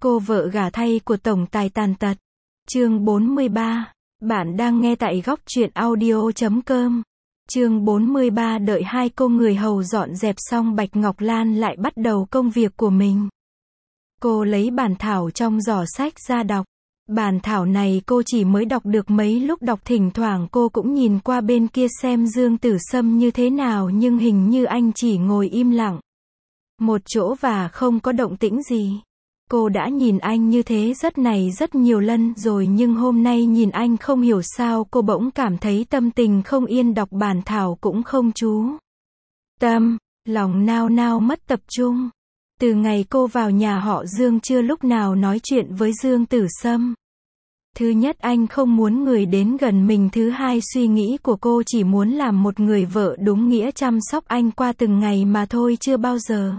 Cô vợ gả thay của tổng tài tàn tật. Chương 43. Bạn đang nghe tại góc truyện audio.com. Chương 43. Đợi hai cô người hầu dọn dẹp xong, Bạch Ngọc Lan lại bắt đầu công việc của mình. Cô lấy bản thảo trong giỏ sách ra đọc. Bản thảo này cô chỉ mới đọc được mấy lúc đọc, thỉnh thoảng cô cũng nhìn qua bên kia xem Dương Tử Sâm như thế nào, nhưng hình như anh chỉ ngồi im lặng một chỗ và không có động tĩnh gì. Cô đã nhìn anh như thế rất nhiều lần rồi, nhưng hôm nay nhìn anh không hiểu sao cô bỗng cảm thấy tâm tình không yên, đọc bản thảo cũng không chú tâm, lòng nao nao mất tập trung. Từ ngày cô vào nhà họ Dương chưa lúc nào nói chuyện với Dương Tử Sâm. Thứ nhất, anh không muốn người đến gần mình. Thứ hai, suy nghĩ của cô chỉ muốn làm một người vợ đúng nghĩa, chăm sóc anh qua từng ngày mà thôi, chưa bao giờ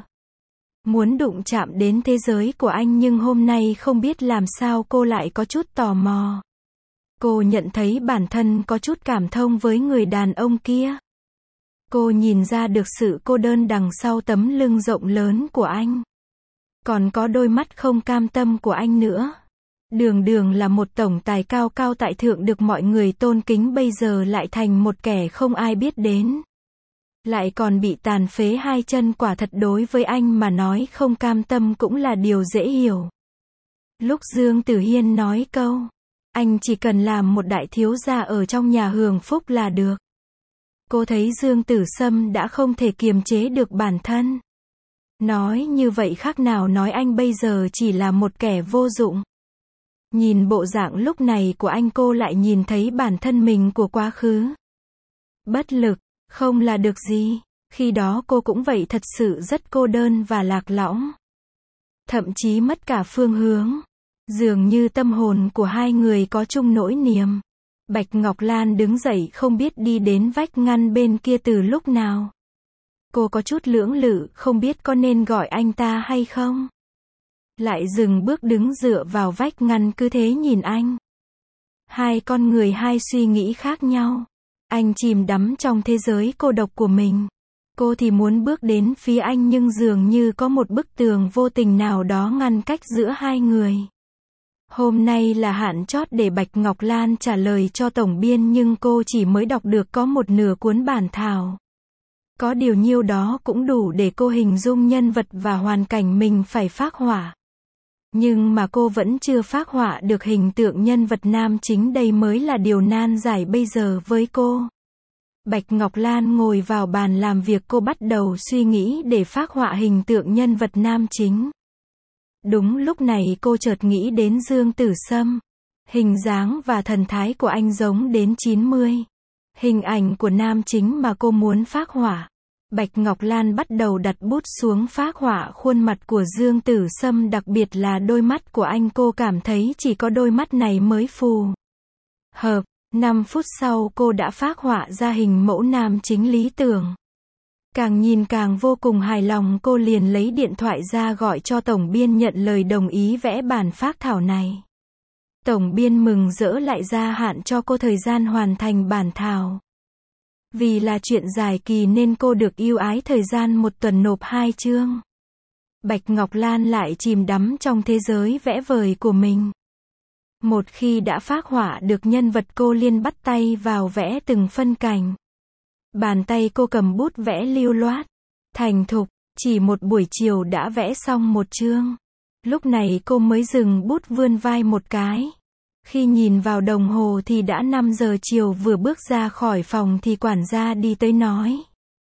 muốn đụng chạm đến thế giới của anh. Nhưng hôm nay không biết làm sao cô lại có chút tò mò. Cô nhận thấy bản thân có chút cảm thông với người đàn ông kia. Cô nhìn ra được sự cô đơn đằng sau tấm lưng rộng lớn của anh. Còn có đôi mắt không cam tâm của anh nữa. Đường đường là một tổng tài cao cao tại thượng được mọi người tôn kính, bây giờ lại thành một kẻ không ai biết đến. Lại còn bị tàn phế hai chân, quả thật đối với anh mà nói không cam tâm cũng là điều dễ hiểu. Lúc Dương Tử Hiên nói câu, anh chỉ cần làm một đại thiếu gia ở trong nhà hưởng phúc là được. Cô thấy Dương Tử Sâm đã không thể kiềm chế được bản thân. Nói như vậy khác nào nói anh bây giờ chỉ là một kẻ vô dụng. Nhìn bộ dạng lúc này của anh, cô lại nhìn thấy bản thân mình của quá khứ. Bất lực, không là được gì. Khi đó cô cũng vậy, thật sự rất cô đơn và lạc lõng. Thậm chí mất cả phương hướng. Dường như tâm hồn của hai người có chung nỗi niềm. Bạch Ngọc Lan đứng dậy không biết đi đến vách ngăn bên kia từ lúc nào. Cô có chút lưỡng lự, không biết có nên gọi anh ta hay không. Lại dừng bước đứng dựa vào vách ngăn cứ thế nhìn anh. Hai con người, hai suy nghĩ khác nhau. Anh chìm đắm trong thế giới cô độc của mình. Cô thì muốn bước đến phía anh, nhưng dường như có một bức tường vô tình nào đó ngăn cách giữa hai người. Hôm nay là hạn chót để Bạch Ngọc Lan trả lời cho tổng biên, nhưng cô chỉ mới đọc được có một nửa cuốn bản thảo. Có điều nhiêu đó cũng đủ để cô hình dung nhân vật và hoàn cảnh mình phải phác họa. Nhưng mà cô vẫn chưa phác họa được hình tượng nhân vật nam chính, đây mới là điều nan giải bây giờ với cô. Bạch Ngọc Lan ngồi vào bàn làm việc, cô bắt đầu suy nghĩ để phác họa hình tượng nhân vật nam chính. Đúng lúc này cô chợt nghĩ đến Dương Tử Sâm. Hình dáng và thần thái của anh giống đến 90. Hình ảnh của nam chính mà cô muốn phác họa. Bạch Ngọc Lan bắt đầu đặt bút xuống phác họa khuôn mặt của Dương Tử Sâm, đặc biệt là đôi mắt của anh. Cô cảm thấy chỉ có đôi mắt này mới phù hợp. 5 phút sau cô đã phác họa ra hình mẫu nam chính lý tưởng. Càng nhìn càng vô cùng hài lòng, cô liền lấy điện thoại ra gọi cho tổng biên nhận lời đồng ý vẽ bản phác thảo này. Tổng biên mừng rỡ lại gia hạn cho cô thời gian hoàn thành bản thảo. Vì là chuyện dài kỳ nên cô được ưu ái thời gian 1 tuần nộp 2 chương. Bạch Ngọc Lan lại chìm đắm trong thế giới vẽ vời của mình. Một khi đã phác họa được nhân vật, cô liền bắt tay vào vẽ từng phân cảnh. Bàn tay cô cầm bút vẽ lưu loát, thành thục, chỉ một buổi chiều đã vẽ xong một chương. Lúc này cô mới dừng bút, vươn vai một cái. Khi nhìn vào đồng hồ thì đã 5 giờ chiều, vừa bước ra khỏi phòng thì quản gia đi tới nói.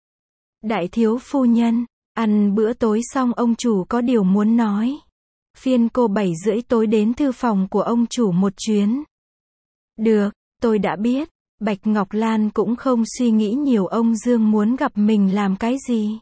Đại thiếu phu nhân, ăn bữa tối xong ông chủ có điều muốn nói. Phiên cô 7 rưỡi tối đến thư phòng của ông chủ một chuyến. Được, tôi đã biết. Bạch Ngọc Lan cũng không suy nghĩ nhiều, ông Dương muốn gặp mình làm cái gì.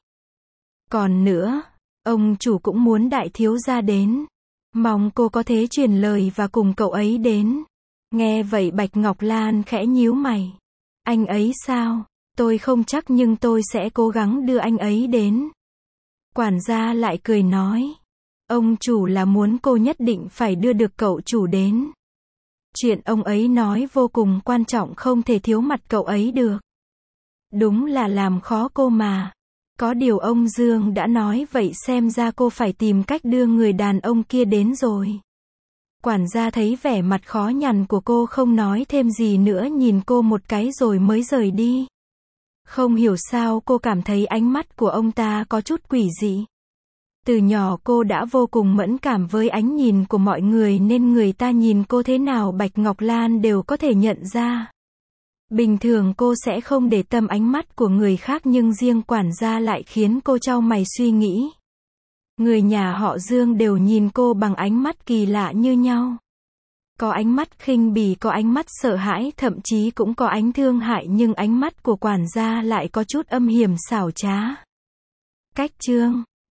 Còn nữa, ông chủ cũng muốn đại thiếu gia đến. Mong cô có thể truyền lời và cùng cậu ấy đến. Nghe vậy Bạch Ngọc Lan khẽ nhíu mày. Anh ấy sao? Tôi không chắc nhưng tôi sẽ cố gắng đưa anh ấy đến. Quản gia lại cười nói. Ông chủ là muốn cô nhất định phải đưa được cậu chủ đến. Chuyện ông ấy nói vô cùng quan trọng, không thể thiếu mặt cậu ấy được. Đúng là làm khó cô mà. Có điều ông Dương đã nói vậy xem ra cô phải tìm cách đưa người đàn ông kia đến rồi. Quản gia thấy vẻ mặt khó nhằn của cô không nói thêm gì nữa, nhìn cô một cái rồi mới rời đi. Không hiểu sao cô cảm thấy ánh mắt của ông ta có chút quỷ dị. Từ nhỏ cô đã vô cùng mẫn cảm với ánh nhìn của mọi người nên người ta nhìn cô thế nào Bạch Ngọc Lan đều có thể nhận ra. Bình thường cô sẽ không để tâm ánh mắt của người khác nhưng riêng quản gia lại khiến cô chau mày suy nghĩ. Người nhà họ Dương đều nhìn cô bằng ánh mắt kỳ lạ như nhau. Có ánh mắt khinh bỉ, có ánh mắt sợ hãi, thậm chí cũng có ánh thương hại, nhưng ánh mắt của quản gia lại có chút âm hiểm xảo trá. Cách chương